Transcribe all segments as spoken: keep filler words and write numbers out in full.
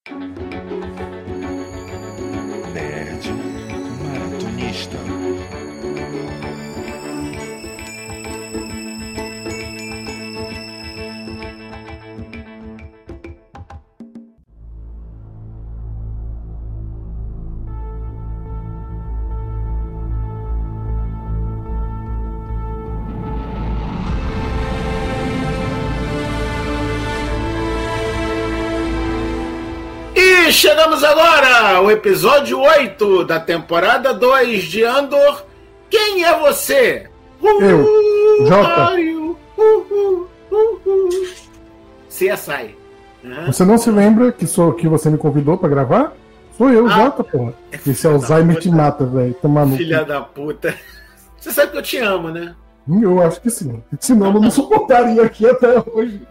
Nerd Maratonista. E chegamos agora ao episódio oito da temporada dois de Andor. Quem é você? Eu, Jota. C S I. Uhum. Você não se lembra que, sou, que você me convidou pra gravar? Sou eu, Ah, Jota, porra. Esse Alzheimer te mata, velho. Filha da puta. Você sabe que eu te amo, né? Eu acho que sim. Senão eu não suportaria aqui até hoje.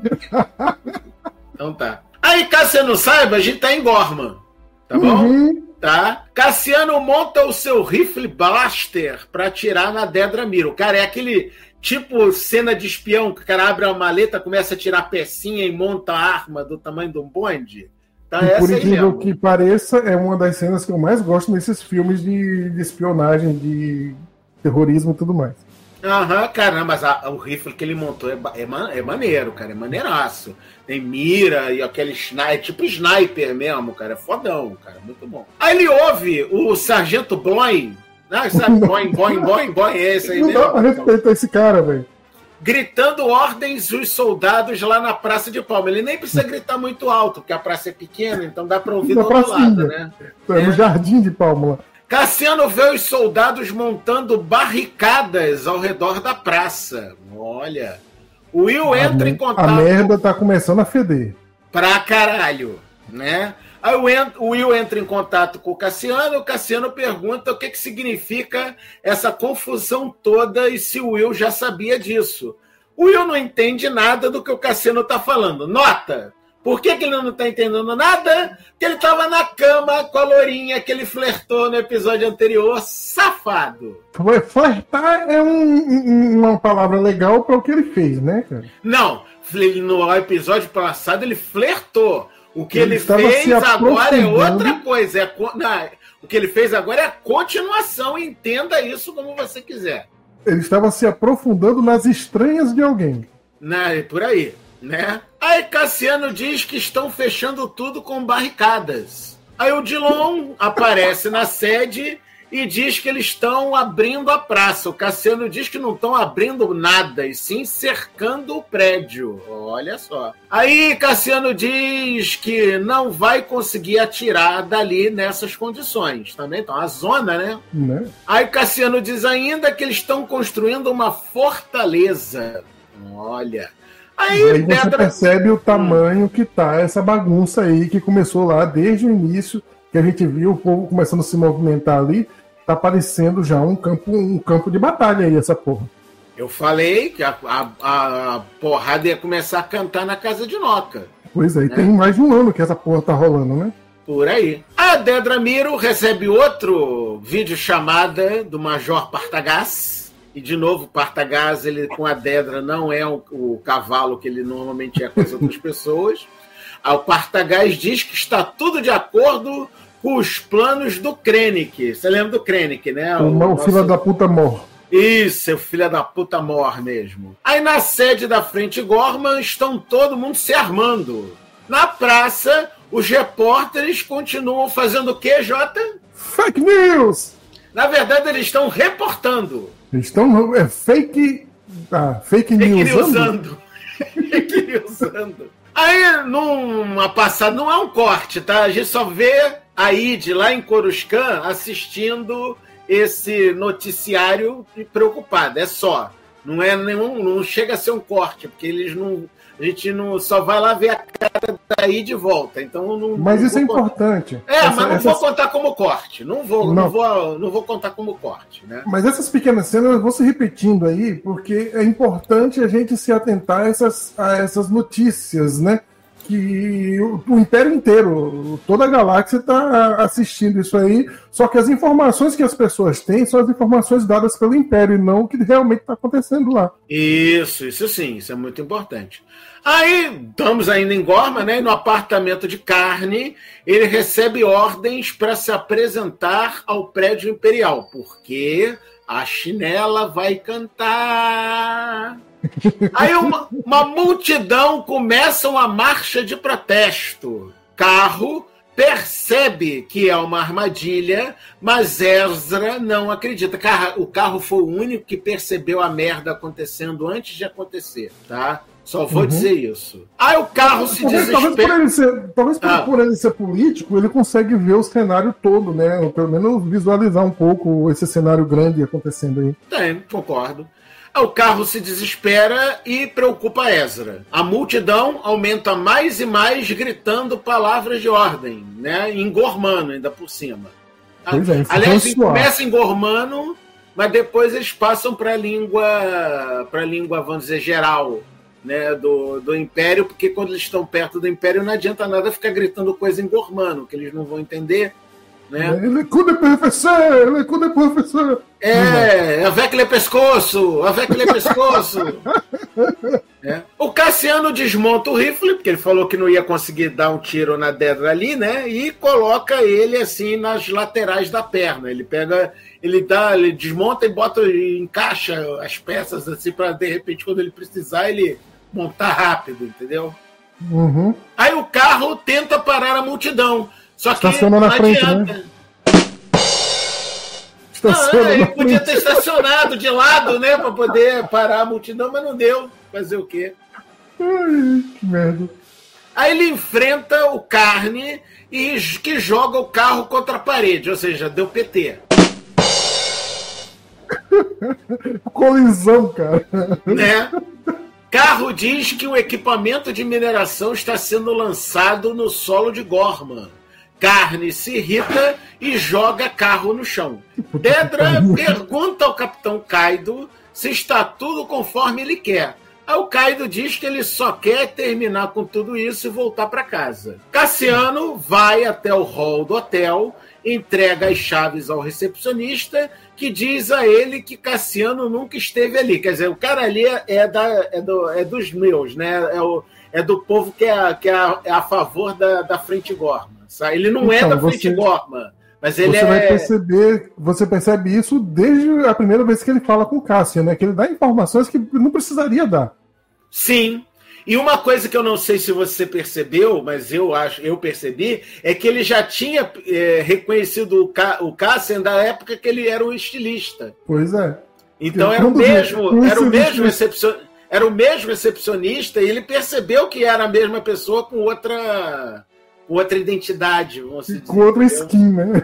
Então tá. Aí, caso você não saiba, a gente tá em Gorman. Tá bom? Uhum. Tá? Cassiano monta o seu rifle blaster pra atirar na Dedra Miro. Cara, é aquele tipo cena de espião que o cara abre a maleta, começa a tirar pecinha e monta a arma do tamanho de um bonde. Tá, E essa por aí incrível mesmo. que pareça, é uma das cenas que eu mais gosto nesses filmes de, de espionagem, de terrorismo e tudo mais. Aham, cara, mas a, o rifle que ele montou é, é, é maneiro, cara, é maneiraço. Tem mira e aquele sniper, tipo sniper mesmo, cara, é fodão, cara, muito bom. Aí ele ouve o Sargento Boing, né, sabe, Boing, Boing, Boing, Boing, é esse aí Não mesmo. dá pra respeitar esse cara, velho. Gritando ordens os soldados lá na Praça de Palma. Ele nem precisa gritar muito alto, porque a praça é pequena, então dá pra ouvir do Na outro pracinha. lado, né? É no É. Jardim de Palma. Cassiano vê os soldados montando barricadas ao redor da praça. Olha. O Will entra em A contato merda tá começando a feder. pra caralho, né? Aí o, en- o Will entra em contato com o Cassiano, o Cassiano pergunta o que, que significa essa confusão toda e se o Will já sabia disso. O Will não entende nada do que o Cassiano tá falando. Nota! Por que, que ele não tá entendendo nada? Porque ele tava na cama com a lourinha que ele flertou no episódio anterior. Safado! Foi- Flertar é um- um- uma palavra legal para o que ele fez, né, cara? Não, no episódio passado ele flertou. O que Ele ele, estava fez se agora é aprofundando. outra coisa. É, co- não, o que ele fez agora é a continuação. Entenda isso como você quiser. Ele estava se aprofundando nas estranhas de alguém. Né, por aí, né? Aí Cassiano diz que estão fechando tudo com barricadas. Aí o Dillon aparece na sede e diz que eles estão abrindo a praça. O Cassiano diz que não estão abrindo nada, e sim cercando o prédio. Olha só. Aí Cassiano diz que não vai conseguir atirar dali nessas condições. Também tá uma zona, né? Né? Aí Cassiano diz ainda que eles estão construindo uma fortaleza. Olha. Aí, E aí você Dedra... percebe o tamanho que tá essa bagunça aí que começou lá desde o início, que a gente viu o povo começando a se movimentar ali. Tá parecendo já um campo, um campo de batalha aí, essa porra. Eu falei que a, a, a porrada ia começar a cantar na casa de Noca. Pois é, e tem mais de um ano que essa porra tá rolando, né? Por aí. A Dedra Miro recebe outro vídeo chamada do Major Partagás. E, de novo, Partagás, ele com a Dedra não é o, o cavalo que ele normalmente é com as outras pessoas. Ah, o Partagás diz que está tudo de acordo com os planos do Krennic. Você lembra do Krennic, né? O, o nosso- filho da puta mor. Isso, é o filho da puta mor mesmo. Aí na sede da Frente Gorman estão todo mundo se armando. Na praça, os repórteres continuam fazendo o quê, Jota? Fake news! Na verdade, eles estão reportando. Eles estão. É fake. Ah, fake news. Equilibrando. Equilibrando. Aí, numa passada, não é um corte, tá? A gente só vê a Id lá em Coruscant assistindo esse noticiário preocupada. É só. Não é nenhum, não chega a ser um corte, porque eles não. A gente não só vai lá ver a cara daí de volta. Então não. Mas não isso é vou contar. importante. É, Essa- mas não essas- vou contar como corte. Não vou, não. Não. vou, não vou contar como corte, né? Mas essas pequenas cenas vão se repetindo aí, porque é importante a gente se atentar a essas, a essas notícias, né? que o, o Império inteiro, toda a galáxia está assistindo isso aí, só que as informações que as pessoas têm são as informações dadas pelo Império, e não o que realmente está acontecendo lá. Isso, isso sim, isso é muito importante. Aí, estamos ainda em Gorma, né? No apartamento de carne, ele recebe ordens para se apresentar ao prédio imperial, porque a chinela vai cantar. Aí uma, uma multidão começa uma marcha de protesto. Carro percebe que é uma armadilha, mas Ezra não acredita. O carro foi o único que percebeu a merda acontecendo antes de acontecer, tá? Só vou uhum. dizer isso. Aí o carro se talvez, desespera. Talvez, por ele, ser, talvez por, ah. por ele ser político, ele consegue ver o cenário todo, né? Ou pelo menos visualizar um pouco esse cenário grande acontecendo aí. Tem, concordo. Aí o carro se desespera e preocupa Ezra. A multidão aumenta mais e mais, gritando palavras de ordem, né? Em gormano, ainda por cima. Pois é, aliás, começa em gormano, mas depois eles passam para a língua, para a língua, vamos dizer, geral. Né, do, do Império, porque quando eles estão perto do Império não adianta nada ficar gritando coisa em gormano, que eles não vão entender. Né? Ele cuida professor, ele cuida professor. É, avec le pescoço, avec le pescoço. É. O Cassiano desmonta o rifle, porque ele falou que não ia conseguir dar um tiro na Dedra ali, né? E coloca ele assim nas laterais da perna. Ele pega, ele dá, ele desmonta e bota, e encaixa as peças assim para de repente quando ele precisar ele montar rápido, entendeu? Uhum. Aí o carro tenta parar a multidão, só que estaciona na frente, né? Não, ele podia ter estacionado de lado, né, para poder parar a multidão, mas não deu. Fazer o quê? Ai, que merda. Aí ele enfrenta o Carne e que joga o carro contra a parede, ou seja, deu P T. Colisão, cara. Né? Carro diz que o equipamento de mineração está sendo lançado no solo de Gorma. Carne se irrita e joga carro no chão. Dedra pergunta ao Capitão Kaido se está tudo conforme ele quer. Aí o Kaido diz que ele só quer terminar com tudo isso e voltar para casa. Cassiano vai até o hall do hotel, entrega as chaves ao recepcionista, que diz a ele que Cassiano nunca esteve ali. Quer dizer, o cara ali é, da, é, do, é dos meus, né? É, o, é do povo que é, que é, a, é a favor da, da Frente Gorma. Sabe? Ele não então, é da Frente você, Gorma, mas ele você é... vai perceber, você percebe isso desde a primeira vez que ele fala com o Cassian, né? Que ele dá informações que não precisaria dar. Sim. E uma coisa que eu não sei se você percebeu, mas eu acho, eu percebi, é que ele já tinha é, reconhecido o, Ca, o Cassian da época que ele era um estilista. Pois é. Então era o mesmo, era o mesmo recepcionista, era o mesmo recepcionista e ele percebeu que era a mesma pessoa com outra, com outra identidade, vamos dizer. Com outra skin, né?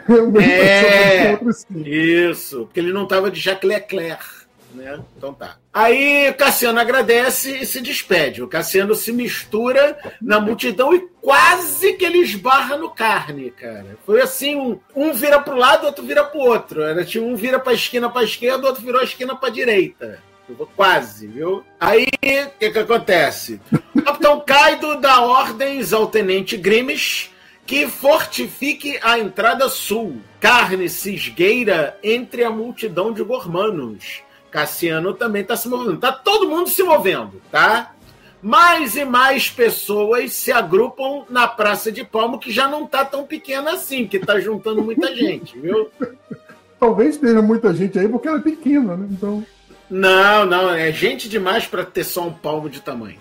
É, outra skin. Isso, porque ele não estava de Jacques Leclerc. Né? Então tá. Aí o Cassiano agradece e se despede. O Cassiano se mistura na multidão e quase que ele esbarra no Carne, cara. Foi assim, um, um vira pro lado, outro vira pro outro. Era, tinha um vira pra esquina pra esquerda, outro virou a esquina pra direita. Quase, viu? Aí, o que que acontece? O Capitão Kaido dá ordens ao Tenente Grimes que fortifique a entrada sul. Carne se esgueira entre a multidão de gormanos. Cassiano também está se movendo. Está todo mundo se movendo, tá? Mais e mais pessoas se agrupam na Praça de Palmo, que já não está tão pequena assim, que está juntando muita gente, viu? Talvez tenha muita gente aí, porque ela é pequena, né? Então... Não, não, é gente demais para ter só um palmo de tamanho.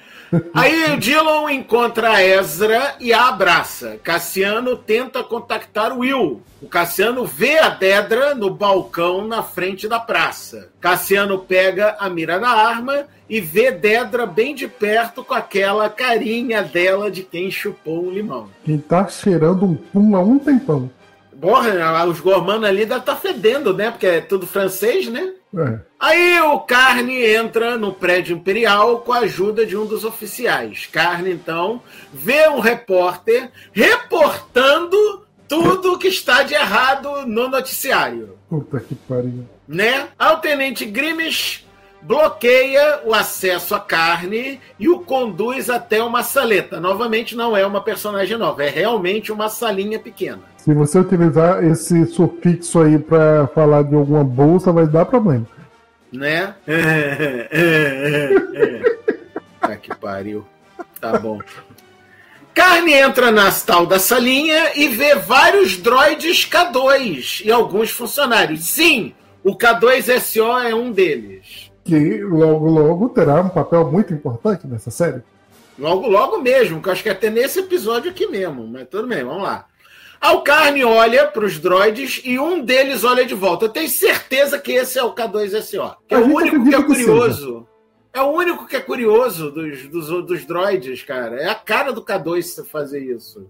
Aí o Dillon encontra a Ezra e a abraça. Cassiano tenta contactar o Will. O Cassiano vê a Dedra no balcão na frente da praça. Cassiano pega a mira da arma e vê Dedra bem de perto com aquela carinha dela de quem chupou um limão. Quem tá cheirando um pum há um tempão. Porra, os gormanos ali devem estar fedendo, né? Porque é tudo francês, né? É. Aí o Carne entra no prédio imperial com a ajuda de um dos oficiais. Carne, então, vê um repórter reportando tudo o que está de errado no noticiário. Puta que pariu. Né? Aí o Tenente Grimes bloqueia o acesso à carne e o conduz até uma saleta. Novamente, não é uma personagem nova, é realmente uma salinha pequena. Se você utilizar esse sufixo aí para falar de alguma bolsa, vai dar problema. Né? É, é, é, é. Ah, que pariu. Tá bom. Carne entra na tal da salinha e vê vários droides K dois e alguns funcionários. Sim, o K dois S O é um deles. Que logo, logo terá um papel muito importante nessa série. Logo, logo mesmo, que eu acho que até nesse episódio aqui mesmo. Mas tudo bem, vamos lá. O Carne olha para os droids e um deles olha de volta. Eu tenho certeza que esse é o K dois S O. Que é o único que é curioso. É o único que é curioso dos, dos, dos droids, cara. É a cara do K dois fazer isso.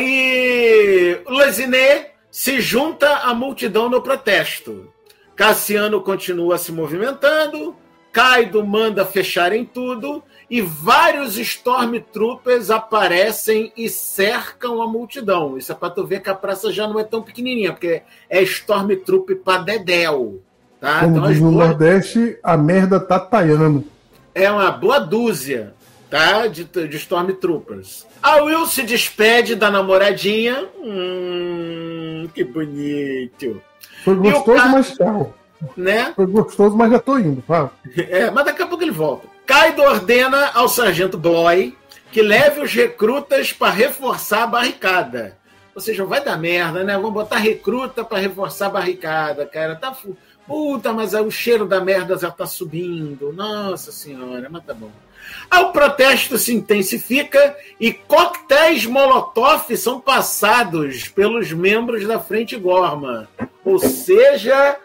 Aí, Lesiné se junta à multidão no protesto. Cassiano continua se movimentando. Kaido manda fecharem tudo. E vários Stormtroopers aparecem e cercam a multidão. Isso é pra tu ver que a praça já não é tão pequenininha, porque é Stormtrooper pra dedéu. Tá? Como então, diz no boas... Nordeste, a merda tá taiando. É uma boa dúzia, tá? De, de Stormtroopers. A Will se despede da namoradinha. Hum, que bonito. Foi gostoso, Car... mas tchau. Né? Foi gostoso, mas já tô indo. Fala. É, mas daqui a pouco ele volta. Kaido ordena ao sargento Bloy que leve os recrutas para reforçar a barricada. Ou seja, vai dar merda, né? Vamos botar recruta para reforçar a barricada, cara. Tá fu... Puta, mas o cheiro da merda já tá subindo. Nossa senhora, mas tá bom. Aí o protesto se intensifica e coquetéis Molotov são passados pelos membros da Frente Gorma. Ou seja...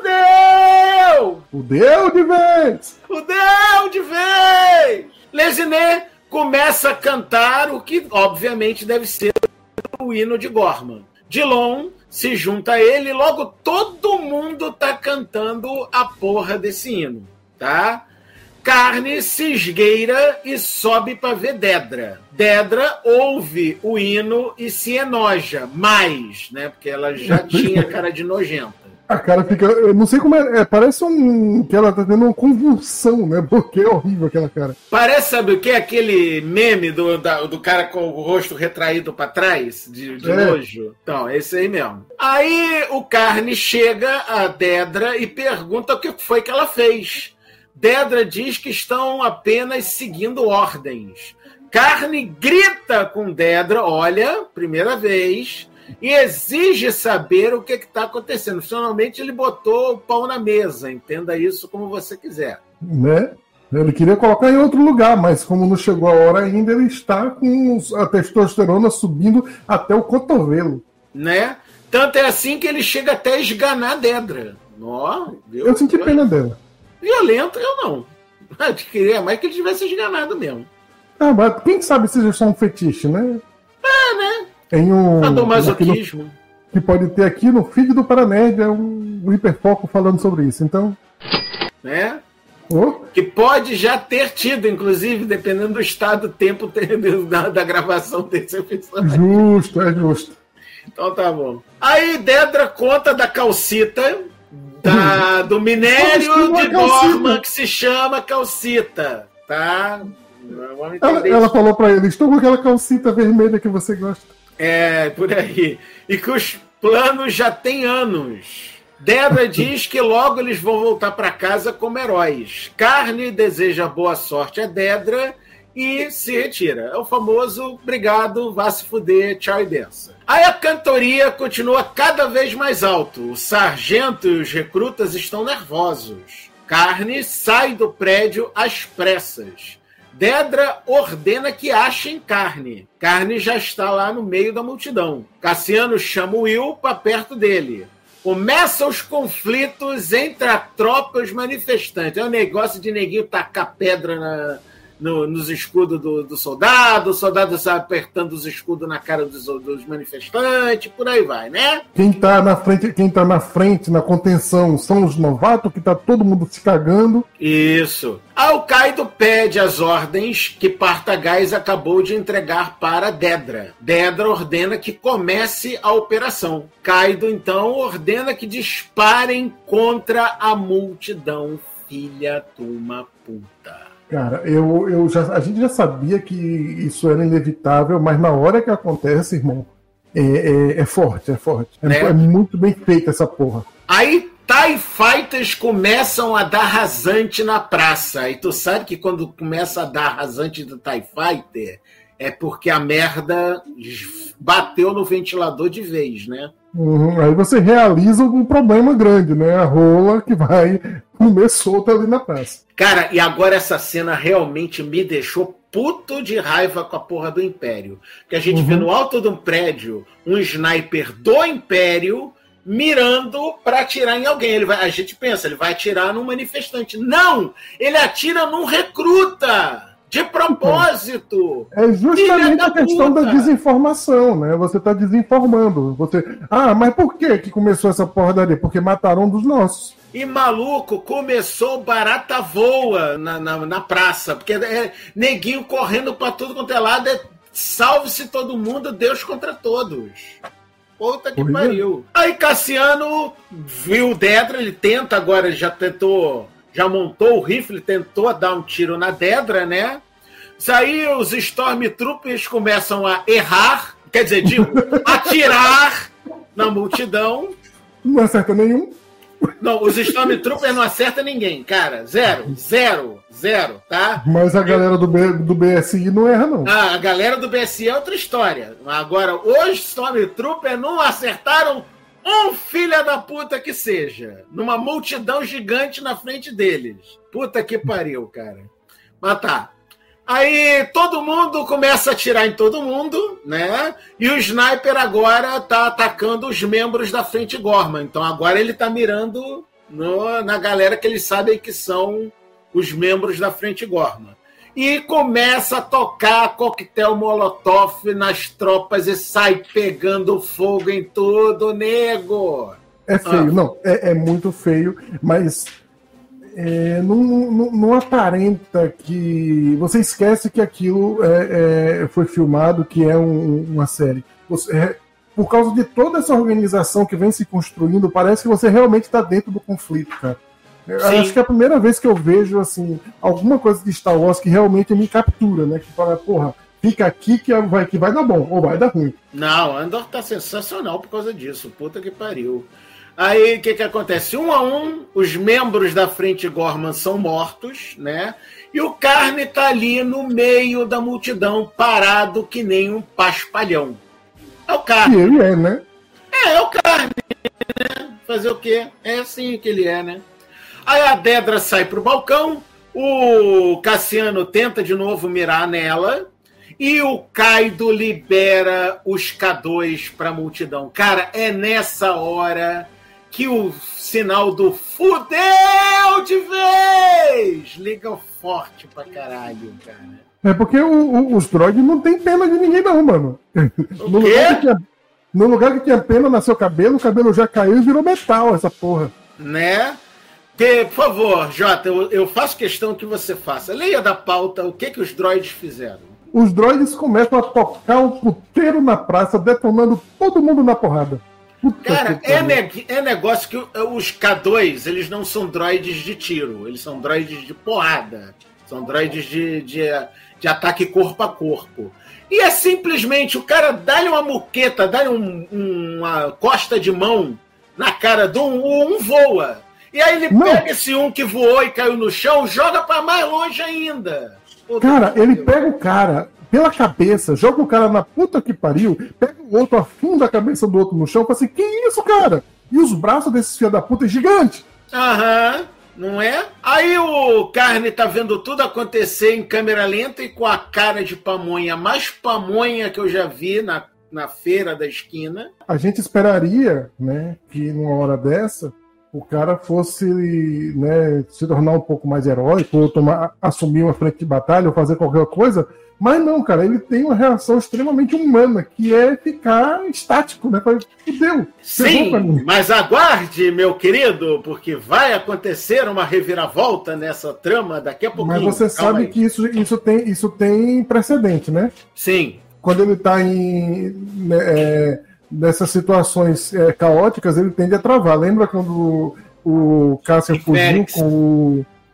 Fudeu! Fudeu de vez! Fudeu de vez! Lesiné começa a cantar o que, obviamente, deve ser o hino de Gorman. Dilon se junta a ele e logo todo mundo tá cantando a porra desse hino, tá? Carne se esgueira e sobe para ver Dedra. Dedra ouve o hino e se enoja mais, né? Porque ela já tinha cara de nojenta. A cara fica. Eu não sei como é. é parece um. Que ela tá tendo uma convulsão, né? Porque é horrível aquela cara. Parece, sabe o que? Aquele meme do, da, do cara com o rosto retraído pra trás, de, de é. nojo. Então, é esse aí mesmo. Aí o Carne chega a Dedra e pergunta o que foi que ela fez. Dedra diz que estão apenas seguindo ordens. Carne grita com Dedra, olha, primeira vez. E exige saber o que está acontecendo. Finalmente ele botou o pau na mesa. Entenda isso como você quiser. Né? Ele queria colocar em outro lugar, mas como não chegou a hora ainda, ele está com a testosterona subindo até o cotovelo. Né? Tanto é assim que ele chega até a esganar a Dedra. Ó, eu senti pena dela. Violento eu não. Eu queria mais que ele tivesse esganado mesmo. Ah, mas quem sabe se já é só um fetiche, né? Ah, né? Tem um. Sadomasoquismo. No, que pode ter aqui no feed do Paranerd, é um, um hiperfoco falando sobre isso, então. Né? Oh. Que pode já ter tido, inclusive, dependendo do estado, do tempo da, da gravação desse episódio. Justo, é justo. Então tá bom. Aí Dedra conta da calcita, da, do minério de Gorman que se chama calcita, tá? Ela, ela falou pra ele, estou com aquela calcita vermelha que você gosta. É, por aí. E que os planos já têm anos. Dedra diz que logo eles vão voltar para casa como heróis. Carne deseja boa sorte a Dedra e se retira. É o famoso obrigado, vá se fuder, tchau e benção. Aí a cantoria continua cada vez mais alto. O sargento e os recrutas estão nervosos. Carne sai do prédio às pressas. Dedra ordena que achem Carne. Carne já está lá no meio da multidão. Cassiano chama o Will para perto dele. Começam os conflitos entre a tropa e os manifestantes. É um negócio de neguinho tacar pedra na, no, nos escudos do, do soldado, o soldado sai apertando os escudos na cara dos, dos manifestantes, por aí vai, né? Quem tá na frente, quem tá na frente, na contenção, são os novatos, que tá todo mundo se cagando. Isso. Ao Kaido pede as ordens que Partagás acabou de entregar para Dedra. Dedra ordena que comece a operação. Kaido, então, ordena que disparem contra a multidão filha de uma puta. Cara, eu, eu já, a gente já sabia que isso era inevitável, mas na hora que acontece, irmão, é, é, é forte, é forte. É, né? é muito bem feita essa porra. Aí TIE Fighters começam a dar rasante na praça. E tu sabe que quando começa a dar rasante do TIE Fighter, é porque a merda bateu no ventilador de vez, né? Uhum, aí você realiza um problema grande, né? A rola que vai comer solta ali na praça. Cara, e agora essa cena realmente me deixou puto de raiva com a porra do Império. Que a gente uhum. vê no alto de um prédio um sniper do Império mirando para atirar em alguém. Ele vai, a gente pensa, ele vai atirar num manifestante. Não! Ele atira num recruta! De propósito! É justamente a questão da desinformação, né? Você tá desinformando. Você... Ah, mas por que que começou essa porradaria? Porque mataram um dos nossos. E maluco, começou barata voa na, na, na praça, porque é neguinho correndo pra tudo quanto é lado, é salve-se todo mundo, Deus contra todos. Puta que pariu. É. Aí Cassiano viu o Dedra, ele tenta agora, ele já tentou... já montou o rifle, tentou dar um tiro na Dedra, né? Isso aí os Stormtroopers começam a errar, quer dizer, digo, atirar na multidão. Não acerta nenhum. Não, os Stormtroopers não acertam ninguém, cara. Zero, zero, zero, tá? Mas a galera do, B, do B S I não erra, não. Ah, a galera do B S I é outra história. Agora, os Stormtroopers não acertaram um filho da puta que seja, numa multidão gigante na frente deles. Puta que pariu, cara. Mas tá. Aí todo mundo começa a atirar em todo mundo, né? E o sniper agora tá atacando os membros da Frente Gorman. Então agora ele tá mirando no, na galera que eles sabem que são os membros da Frente Gorman. E começa a tocar coquetel molotov nas tropas e sai pegando fogo em tudo, nego. É feio, ah. não, é, é muito feio, mas é, não, não, não aparenta que... Você esquece que aquilo é, é, foi filmado, que é um, uma série. Você, é, por causa de toda essa organização que vem se construindo, parece que você realmente está dentro do conflito, cara. Sim. Acho que é a primeira vez que eu vejo assim, alguma coisa de Star Wars que realmente me captura, né? Que fala, porra, fica aqui que vai, que vai dar bom, ou vai dar ruim. Não, Andor tá sensacional por causa disso, puta que pariu. Aí o que que acontece? Um a um, os membros da Frente Gorman são mortos, né? E o Carne tá ali no meio da multidão, parado que nem um paspalhão. É o Carne. E ele é, né? É, é o Carne, né? Fazer o quê? É assim que ele é, né? Aí a Dedra sai pro balcão, o Cassiano tenta de novo mirar nela e o Kaido libera os K dois pra multidão. Cara, é nessa hora que o sinal do fudeu de vez liga forte pra caralho, cara. É porque o, o, os droids não tem pena de ninguém não, mano. O no, quê? lugar que tinha, no lugar que tinha pena no seu cabelo, o cabelo já caiu e virou metal, essa porra. Né? Que, por favor, Jota, eu, eu faço questão que você faça. Leia da pauta o que, que os droids fizeram. Os droids começam a tocar o puteiro na praça, detonando todo mundo na porrada. Puta Cara, é, ne- é negócio que os K dois, eles não são droids de tiro, eles são droids de porrada. São droids de, de, de ataque corpo a corpo. E é simplesmente o cara dá-lhe uma muqueta, dá-lhe um, uma costa de mão na cara de um, um voa. E aí ele não. pega esse um que voou e caiu no chão, joga pra mais longe ainda. Puta cara, ele Deus. pega o cara pela cabeça, joga o cara na puta que pariu, pega o outro, afunda a cabeça do outro no chão e fala assim, que isso, cara? E os braços desses filhos da puta é gigante. Aham, não é? Aí o Carne tá vendo tudo acontecer em câmera lenta e com a cara de pamonha, mais pamonha que eu já vi na, na feira da esquina. A gente esperaria, né, que numa hora dessa o cara fosse, né, se tornar um pouco mais heróico, ou tomar, assumir uma frente de batalha, ou fazer qualquer coisa, mas não, cara, ele tem uma reação extremamente humana, que é ficar estático, né? Fudeu. Sim, mas aguarde, meu querido, porque vai acontecer uma reviravolta nessa trama daqui a pouquinho. Mas você Calma sabe aí. que isso, isso, tem, isso tem precedente, né? Sim. Quando ele tá em... Né, é, nessas situações é, caóticas, ele tende a travar. Lembra quando o, o Cassian fugiu com o,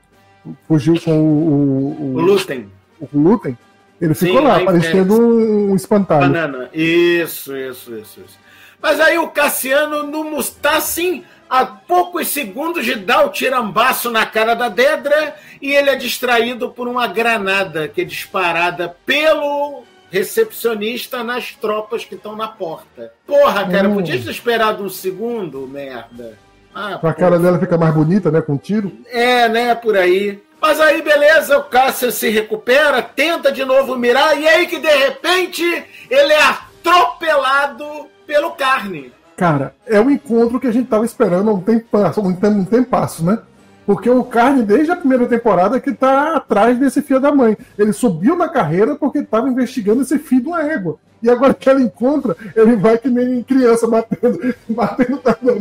fugiu com o... O, o Lúten. O Lúten. Ele ficou Sim, lá, aí, parecendo é, um, um espantalho. Banana. Isso, isso, isso, isso. Mas aí o Cassiano não está assim, a poucos segundos de dar o tirambaço na cara da Dedra, e ele é distraído por uma granada que é disparada pelo recepcionista nas tropas que estão na porta. Porra, cara, hum. podia ter esperado um segundo, merda. Ah, a cara dela fica mais bonita, né, com tiro. É, né, por aí. Mas aí, beleza, o Cassian se recupera, tenta de novo mirar, e aí que de repente ele é atropelado pelo Carne. Cara, é o encontro que a gente tava esperando há um tempasso, um tempo, um tempasso, né? Porque o Carne, desde a primeira temporada, que tá atrás desse filho da mãe. Ele subiu na carreira porque tava investigando esse filho de uma égua. E agora que ela encontra, ele vai que nem criança batendo, batendo tá dando.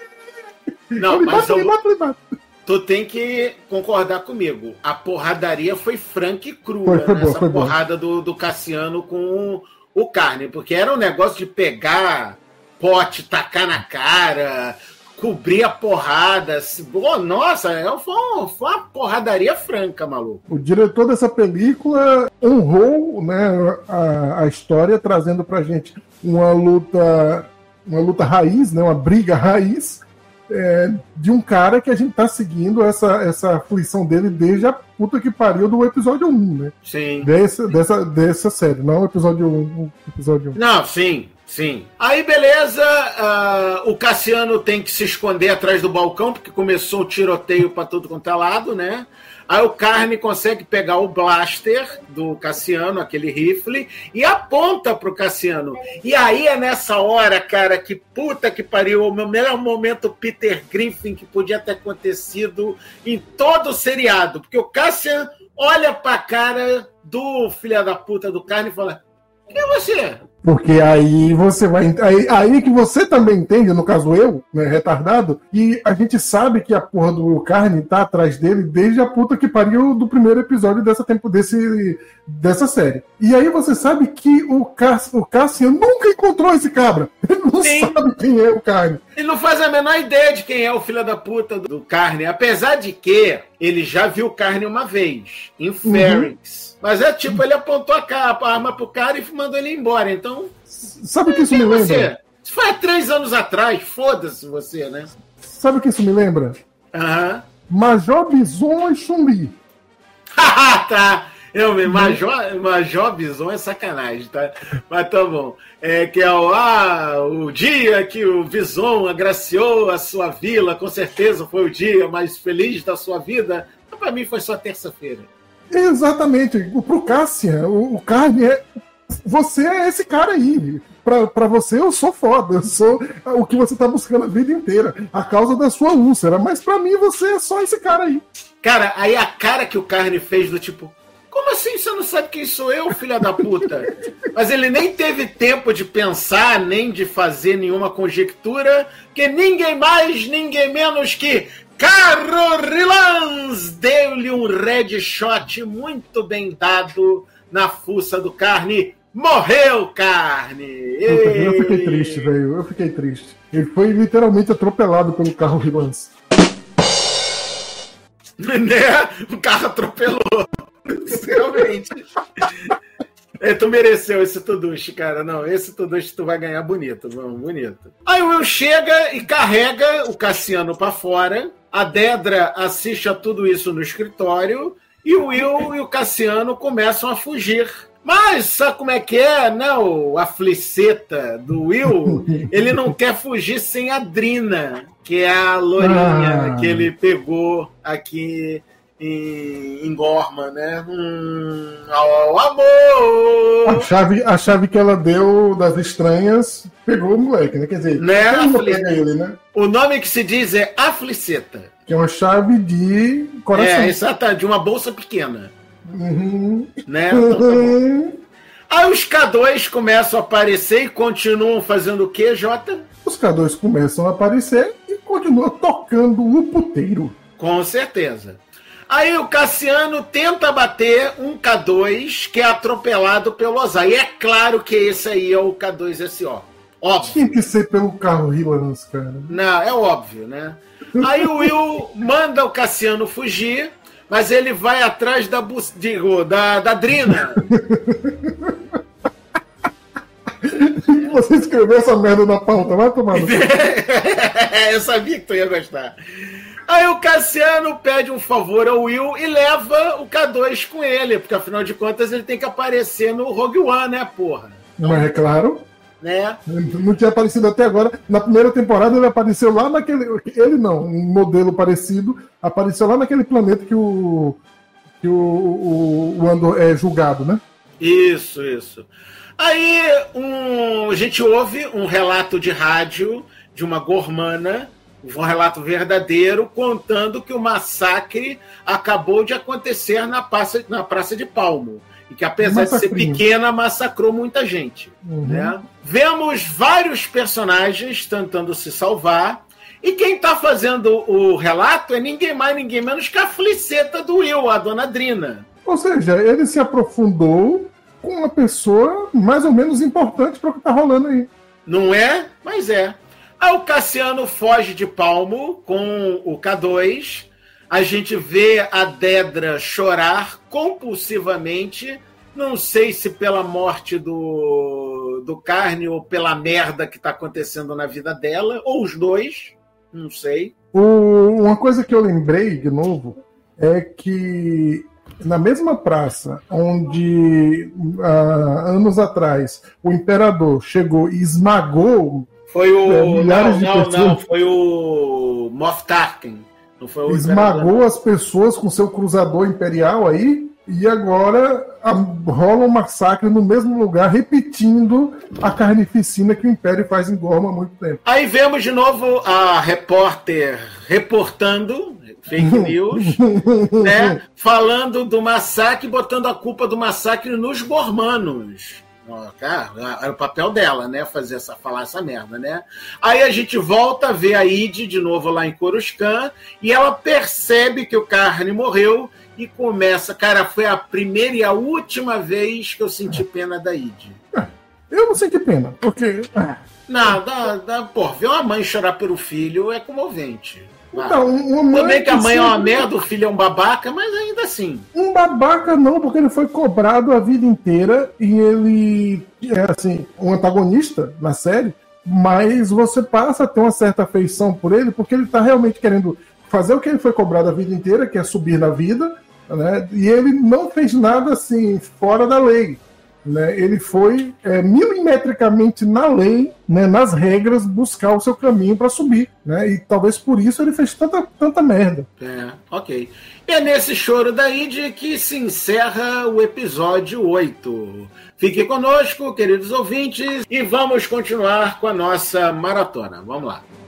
Não, ele mas bate, eu... ele bate, ele bate. Tu tem que concordar comigo. A porradaria foi franca e crua, foi, foi né? bom, Essa foi porrada do, do Cassiano com o Carne, porque era um negócio de pegar pote, tacar na cara, cobrir a porrada. Oh, nossa, foi uma, foi uma porradaria franca, maluco. O diretor dessa película honrou, né, a, a história, trazendo pra gente uma luta, uma luta raiz, né, uma briga raiz, é, de um cara que a gente tá seguindo essa, essa aflição dele desde a puta que pariu do episódio um, né? Sim. Dessa, dessa, dessa série, não o episódio um. Episódio um. Não, sim. Sim. Aí, beleza, uh, o Cassiano tem que se esconder atrás do balcão, porque começou o tiroteio para tudo quanto é lado, né? Aí o Carne consegue pegar o blaster do Cassiano, aquele rifle, e aponta pro Cassiano. E aí é nessa hora, cara, que puta que pariu, o meu melhor momento Peter Griffin que podia ter acontecido em todo o seriado, porque o Cassiano olha pra cara do filho da puta do Carne e fala: quem é você? Porque aí você vai. Aí, aí que você também entende, no caso eu, né, retardado, que a gente sabe que a porra do Carne tá atrás dele desde a puta que pariu do primeiro episódio dessa, tempo, desse, dessa série. E aí você sabe que o, Cass, o Cassian nunca encontrou esse cabra. Ele não Sim. sabe quem é o Carne. Ele não faz a menor ideia de quem é o filho da puta do Carne, apesar de que ele já viu o Carne uma vez, em Ferrix. Uhum. Mas é tipo, ele apontou a, cara, a arma pro cara e mandou ele embora. Então. Sabe o que isso me lembra? Você? Isso foi há três anos atrás, foda-se você, né? Sabe o que isso me lembra? Aham. Uhum. Major Bison e Chun-Li. Haha, tá. Eu, Major, Major Bison é sacanagem, tá? Mas tá bom. É que é o, ah, o dia que o Bison agraciou a sua vila, com certeza foi o dia mais feliz da sua vida. Mas pra mim foi só terça-feira. Exatamente. Pro Cassian, o, o Carne é. Você é esse cara aí. Pra, pra você, eu sou foda. Eu sou o que você tá buscando a vida inteira. A causa da sua úlcera. Mas pra mim, você é só esse cara aí. Cara, aí a cara que o Carne fez do tipo: como assim você não sabe quem sou eu, filha da puta? Mas ele nem teve tempo de pensar, nem de fazer nenhuma conjectura, que ninguém mais, ninguém menos que Carro deu-lhe um red shot muito bem dado na fuça do Carne. Morreu, Carne! Eu, eu fiquei triste, velho. Eu fiquei triste. Ele foi literalmente atropelado pelo carro Rilance. Né? O carro atropelou. Realmente. É, tu mereceu esse Tudushi, cara. Não, esse Tudushi tu vai ganhar bonito, vamos, bonito. Aí o Will chega e carrega o Cassiano pra fora. A Dedra assiste a tudo isso no escritório. E o Will e o Cassiano começam a fugir. Mas sabe como é que é, não? A fliceta do Will, ele não quer fugir sem a Drina, que é a lourinha ah. que ele pegou aqui em, em Gorma, né? Hum, oh, amor! A chave, a chave que ela deu das estranhas pegou o moleque, né? Quer dizer, né? pega ele, né? O nome que se diz é Afliceta. Que é uma chave de coração. É, exata, de uma bolsa pequena. Uhum. Né? Então, tá aí os K dois começam a aparecer e continuam fazendo o quê, Jota? Os K dois começam a aparecer e continuam tocando o puteiro. Com certeza. Aí o Cassiano tenta bater um K dois que é atropelado pelo Ozai. E é claro que esse aí é o K dois S O. Óbvio. Tinha que ser pelo carro Hillans, cara. Não, é óbvio, né? Aí o Will manda o Cassiano fugir, mas ele vai atrás da, bu... Digo, da, da Drina. Você escreveu essa merda na pauta, vai tomar no Eu sabia que tu ia gostar. Aí o Cassiano pede um favor ao Will e leva o K dois com ele, porque afinal de contas ele tem que aparecer no Rogue One, né, porra? Mas é claro. Né? Não tinha aparecido até agora. Na primeira temporada ele apareceu lá naquele... Ele não, um modelo parecido, apareceu lá naquele planeta que o, que o, o, o Andor é julgado, né? Isso, isso. Aí um, a gente ouve um relato de rádio de uma gormana, um relato verdadeiro, contando que o massacre acabou de acontecer na praça, na praça de Palmo. E que, apesar de ser pequena, massacrou muita gente. Uhum. Né? Vemos vários personagens tentando se salvar. E quem está fazendo o relato é ninguém mais, ninguém menos que a fliceta do Will, a dona Drina. Ou seja, ele se aprofundou com uma pessoa mais ou menos importante para o que está rolando aí. Não é? Mas é. Aí o Cassiano foge de Palmo com o K dois. A gente vê a Dedra chorar compulsivamente. Não sei se pela morte do, do Carne ou pela merda que está acontecendo na vida dela, ou os dois, não sei. O, uma coisa que eu lembrei, de novo, é que na mesma praça onde uh, anos atrás o Imperador chegou e esmagou foi o é, milhares não, de não, pessoas. Não, foi o Moff Tarkin. Não foi o esmagou Imperador. As pessoas com seu cruzador imperial aí, e agora a, rola um massacre no mesmo lugar, repetindo a carnificina que o Império faz em Gorma há muito tempo. Aí vemos de novo a repórter reportando fake news, né, falando do massacre, botando a culpa do massacre nos gormanos. Cara, era o papel dela, né? Fazer essa, falar essa merda, né? Aí a gente volta a ver a Id de novo lá em Coruscant e ela percebe que o Carne morreu e começa. Cara, foi a primeira e a última vez que eu senti pena da Id. Eu não senti pena, porque. Não, dá, dá, pô, ver uma mãe chorar pelo filho é comovente. Então, uma mãe Também que a mãe sempre... é uma merda, o filho é um babaca, mas ainda assim. Um babaca não, porque ele foi cobrado a vida inteira e ele é, assim, um antagonista na série, mas você passa a ter uma certa afeição por ele, porque ele está realmente querendo fazer o que ele foi cobrado a vida inteira, que é subir na vida, né? E ele não fez nada assim, fora da lei. Né, ele foi é, milimetricamente na lei, né, nas regras, buscar o seu caminho para subir. Né, e talvez por isso ele fez tanta, tanta merda. É, ok. E é nesse choro da Id que se encerra o episódio oito. Fique conosco, queridos ouvintes, e vamos continuar com a nossa maratona. Vamos lá.